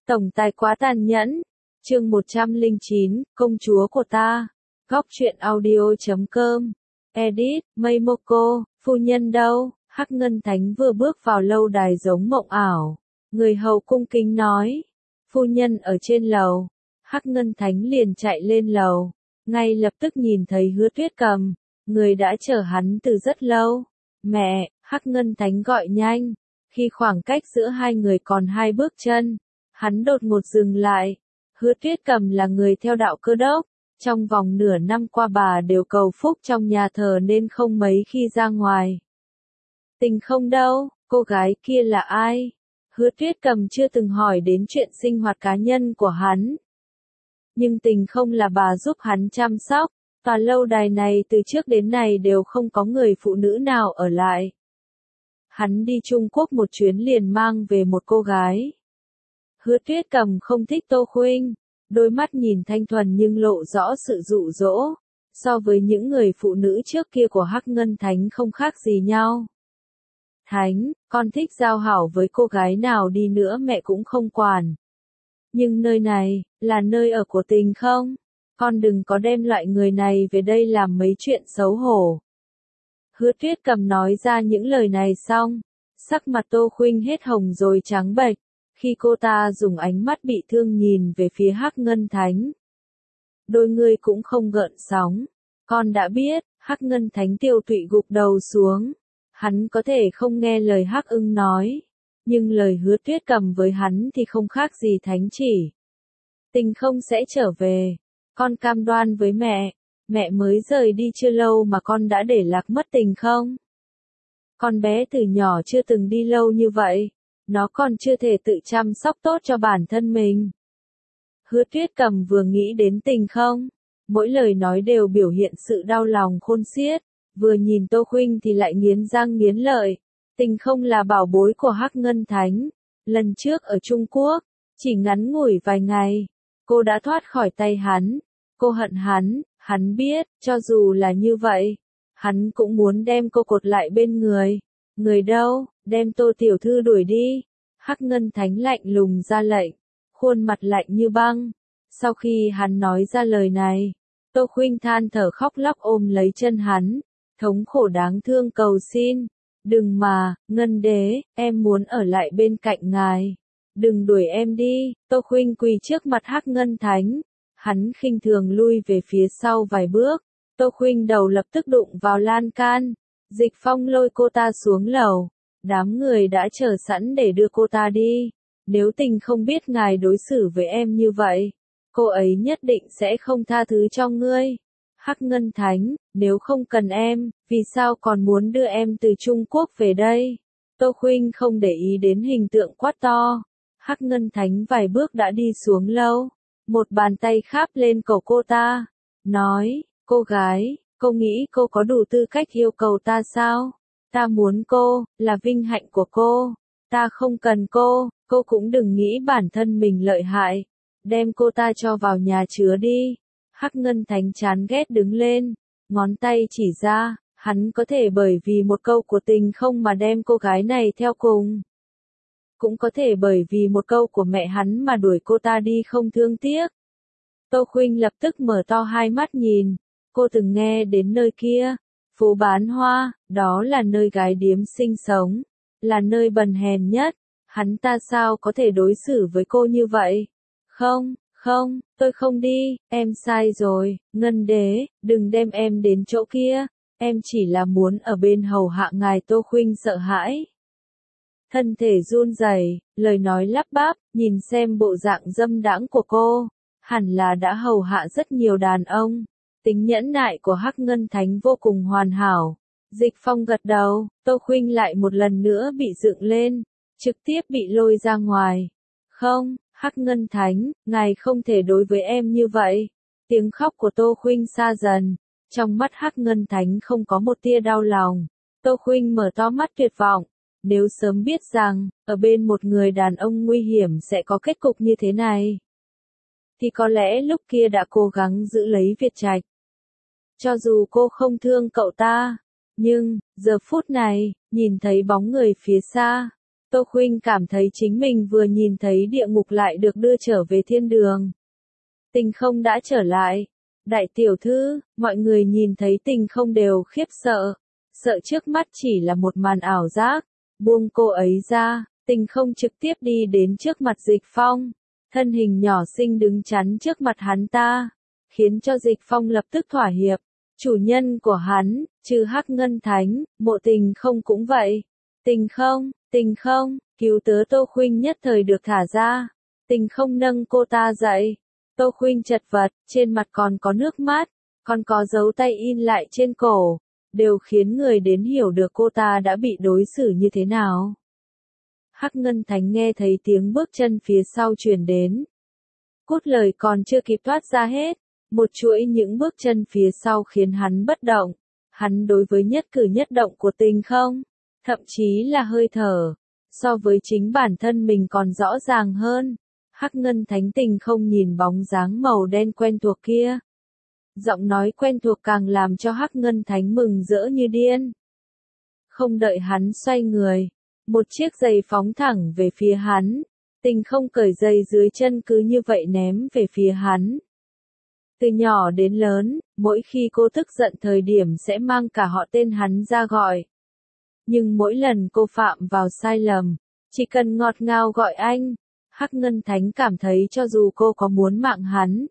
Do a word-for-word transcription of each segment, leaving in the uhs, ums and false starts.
Tổng tài quá tàn nhẫn. Chương một trăm lẻ chín, công chúa của ta. Góc truyện audio chấm com. Edit, Meimoko, phu nhân đâu? Hắc Ngân Thánh vừa bước vào lâu đài giống mộng ảo. Người hầu cung kính nói. Phu nhân ở trên lầu. Hắc Ngân Thánh liền chạy lên lầu. Ngay lập tức nhìn thấy Hứa Tuyết Cầm. Người đã chờ hắn từ rất lâu. Mẹ, Hắc Ngân Thánh gọi nhanh. Khi khoảng cách giữa hai người còn hai bước chân, hắn đột ngột dừng lại. Hứa Tuyết Cầm là người theo đạo Cơ Đốc. Trong vòng nửa năm qua bà đều cầu phúc trong nhà thờ nên không mấy khi ra ngoài. Tình không đâu, cô gái kia là ai? Hứa Tuyết Cầm chưa từng hỏi đến chuyện sinh hoạt cá nhân của hắn. Nhưng Tình không là bà giúp hắn chăm sóc. Tòa lâu đài này từ trước đến nay đều không có người phụ nữ nào ở lại. Hắn đi Trung Quốc một chuyến liền mang về một cô gái. Hứa Tuyết Cầm không thích Tô Khuynh, đôi mắt nhìn thanh thuần nhưng lộ rõ sự dụ dỗ, so với những người phụ nữ trước kia của Hắc Ngân Thánh không khác gì nhau. Thánh, con thích giao hảo với cô gái nào đi nữa mẹ cũng không quản. Nhưng nơi này, là nơi ở của Tình không? Con đừng có đem loại người này về đây làm mấy chuyện xấu hổ. Hứa Tuyết Cầm nói ra những lời này xong, sắc mặt Tô Khuynh hết hồng rồi trắng bệch, khi cô ta dùng ánh mắt bị thương nhìn về phía Hắc Ngân Thánh. Đôi người cũng không gợn sóng, con đã biết. Hắc Ngân Thánh tiêu tụy gục đầu xuống, hắn có thể không nghe lời Hắc Ưng nói, nhưng lời Hứa Tuyết Cầm với hắn thì không khác gì thánh chỉ. Tình không sẽ trở về, con cam đoan với mẹ. Mẹ mới rời đi chưa lâu mà con đã để lạc mất Tình không? Con bé từ nhỏ chưa từng đi lâu như vậy, nó còn chưa thể tự chăm sóc tốt cho bản thân mình. Hứa Tuyết Cầm vừa nghĩ đến Tình không, mỗi lời nói đều biểu hiện sự đau lòng khôn xiết, vừa nhìn Tô Khuynh thì lại nghiến răng nghiến lợi. Tình không là bảo bối của Hắc Ngân Thánh, lần trước ở Trung Quốc, chỉ ngắn ngủi vài ngày, cô đã thoát khỏi tay hắn, cô hận hắn. Hắn biết, cho dù là như vậy, hắn cũng muốn đem cô cột lại bên người. Người đâu, đem Tô tiểu thư đuổi đi. Hắc Ngân Thánh lạnh lùng ra lệnh, khuôn mặt lạnh như băng. Sau khi hắn nói ra lời này, Tô Khuynh than thở khóc lóc ôm lấy chân hắn, thống khổ đáng thương cầu xin. Đừng mà, Ngân Đế, em muốn ở lại bên cạnh ngài. Đừng đuổi em đi. Tô Khuynh quỳ trước mặt Hắc Ngân Thánh. Hắn khinh thường lui về phía sau vài bước, Tô Khuynh đầu lập tức đụng vào lan can. Dịch Phong lôi cô ta xuống lầu, đám người đã chờ sẵn để đưa cô ta đi. Nếu Tình không biết ngài đối xử với em như vậy, cô ấy nhất định sẽ không tha thứ cho ngươi. Hắc Ngân Thánh, nếu không cần em, vì sao còn muốn đưa em từ Trung Quốc về đây? Tô Khuynh không để ý đến hình tượng quát to. Hắc Ngân Thánh vài bước đã đi xuống lâu. Một bàn tay kháp lên cổ cô ta, nói, cô gái, cô nghĩ cô có đủ tư cách yêu cầu ta sao? Ta muốn cô, là vinh hạnh của cô. Ta không cần cô, cô cũng đừng nghĩ bản thân mình lợi hại. Đem cô ta cho vào nhà chứa đi. Hắc Ngân Thánh chán ghét đứng lên, ngón tay chỉ ra, hắn có thể bởi vì một câu của Tình không mà đem cô gái này theo cùng. Cũng có thể bởi vì một câu của mẹ hắn mà đuổi cô ta đi không thương tiếc. Tô Khuynh lập tức mở to hai mắt nhìn, cô từng nghe đến nơi kia, phố bán hoa, đó là nơi gái điếm sinh sống, là nơi bần hèn nhất, hắn ta sao có thể đối xử với cô như vậy? Không, không, tôi không đi, em sai rồi, Ngân Đế, đừng đem em đến chỗ kia, em chỉ là muốn ở bên hầu hạ ngài. Tô Khuynh sợ hãi. Thân thể run rẩy, lời nói lắp bắp, nhìn xem bộ dạng dâm đãng của cô, hẳn là đã hầu hạ rất nhiều đàn ông. Tính nhẫn nại của Hắc Ngân Thánh vô cùng hoàn hảo. Dịch Phong gật đầu, Tô Khuynh lại một lần nữa bị dựng lên, trực tiếp bị lôi ra ngoài. Không, Hắc Ngân Thánh, ngài không thể đối với em như vậy. Tiếng khóc của Tô Khuynh xa dần, trong mắt Hắc Ngân Thánh không có một tia đau lòng. Tô Khuynh mở to mắt tuyệt vọng. Nếu sớm biết rằng, ở bên một người đàn ông nguy hiểm sẽ có kết cục như thế này, thì có lẽ lúc kia đã cố gắng giữ lấy Việt Trạch. Cho dù cô không thương cậu ta, nhưng, giờ phút này, nhìn thấy bóng người phía xa, Tô Khuynh cảm thấy chính mình vừa nhìn thấy địa ngục lại được đưa trở về thiên đường. Tình Không đã trở lại. Đại tiểu thư, mọi người nhìn thấy Tình Không đều khiếp sợ. Sợ trước mắt chỉ là một màn ảo giác. Buông cô ấy ra, Tình Không trực tiếp đi đến trước mặt Dịch Phong. Thân hình nhỏ xinh đứng chắn trước mặt hắn ta. Khiến cho Dịch Phong lập tức thỏa hiệp. Chủ nhân của hắn, trừ Hắc Ngân Thánh, Mộ Tình Không cũng vậy. Tình Không, Tình Không, cứu tớ Tô Khuynh nhất thời được thả ra. Tình Không nâng cô ta dậy. Tô Khuynh chật vật, trên mặt còn có nước mắt, còn có dấu tay in lại trên cổ, đều khiến người đến hiểu được cô ta đã bị đối xử như thế nào. Hắc Ngân Thánh nghe thấy tiếng bước chân phía sau truyền đến. Cốt lời còn chưa kịp thoát ra hết, một chuỗi những bước chân phía sau khiến hắn bất động. Hắn đối với nhất cử nhất động của Tình Không, thậm chí là hơi thở, so với chính bản thân mình còn rõ ràng hơn. Hắc Ngân Thánh Tình Không nhìn bóng dáng màu đen quen thuộc kia. Giọng nói quen thuộc càng làm cho Hắc Ngân Thánh mừng rỡ như điên. Không đợi hắn xoay người, một chiếc giày phóng thẳng về phía hắn. Tình Không cởi giày dưới chân cứ như vậy ném về phía hắn. Từ nhỏ đến lớn, mỗi khi cô tức giận thời điểm sẽ mang cả họ tên hắn ra gọi. Nhưng mỗi lần cô phạm vào sai lầm, chỉ cần ngọt ngào gọi anh, Hắc Ngân Thánh cảm thấy cho dù cô có muốn mạng hắn,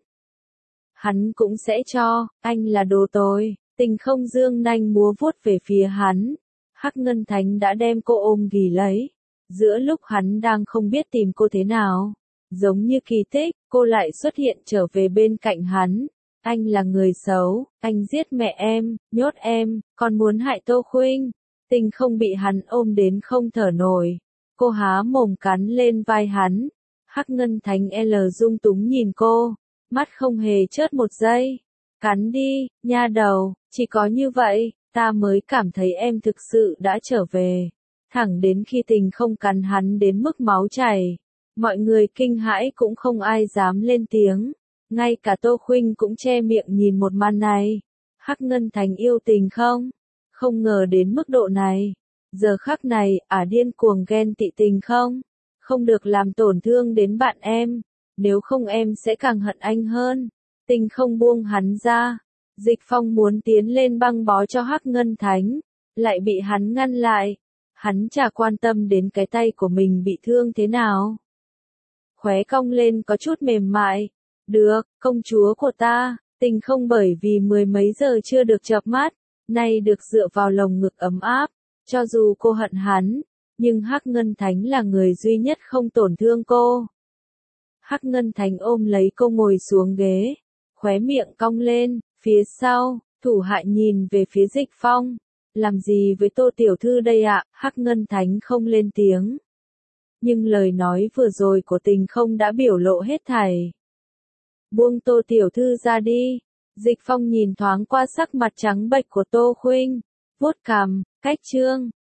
hắn cũng sẽ cho. Anh là đồ tồi. Tình Không dương nanh múa vuốt về phía hắn. Hắc Ngân Thánh đã đem cô ôm ghì lấy. Giữa lúc hắn đang không biết tìm cô thế nào, giống như kỳ tích, cô lại xuất hiện trở về bên cạnh hắn. Anh là người xấu, anh giết mẹ em, nhốt em, còn muốn hại Tô Khuynh. Tình Không bị hắn ôm đến không thở nổi. Cô há mồm cắn lên vai hắn. Hắc Ngân Thánh L dung túng nhìn cô, mắt không hề chớp một giây. Cắn đi, nha đầu, chỉ có như vậy, ta mới cảm thấy em thực sự đã trở về. Thẳng đến khi Tình Không cắn hắn đến mức máu chảy. Mọi người kinh hãi cũng không ai dám lên tiếng. Ngay cả Tô Khuynh cũng che miệng nhìn một màn này. Hắc Ngân Thánh yêu Tình Không? Không ngờ đến mức độ này. Giờ khắc này, ả điên cuồng ghen tị Tình Không? Không được làm tổn thương đến bạn em. Nếu không em sẽ càng hận anh hơn. Tình Không buông hắn ra. Dịch Phong muốn tiến lên băng bó cho Hắc Ngân Thánh. Lại bị hắn ngăn lại. Hắn chả quan tâm đến cái tay của mình bị thương thế nào. Khóe cong lên có chút mềm mại. Được, công chúa của ta. Tình Không bởi vì mười mấy giờ chưa được chợp mắt, nay được dựa vào lồng ngực ấm áp. Cho dù cô hận hắn, nhưng Hắc Ngân Thánh là người duy nhất không tổn thương cô. Hắc Ngân Thánh ôm lấy cô ngồi xuống ghế, khóe miệng cong lên, phía sau, thủ hạ nhìn về phía Dịch Phong. Làm gì với Tô tiểu thư đây ạ? Hắc Ngân Thánh không lên tiếng. Nhưng lời nói vừa rồi của Tình Không đã biểu lộ hết thảy. Buông Tô tiểu thư ra đi. Dịch Phong nhìn thoáng qua sắc mặt trắng bệch của Tô Khuynh, vuốt cằm, cách trương,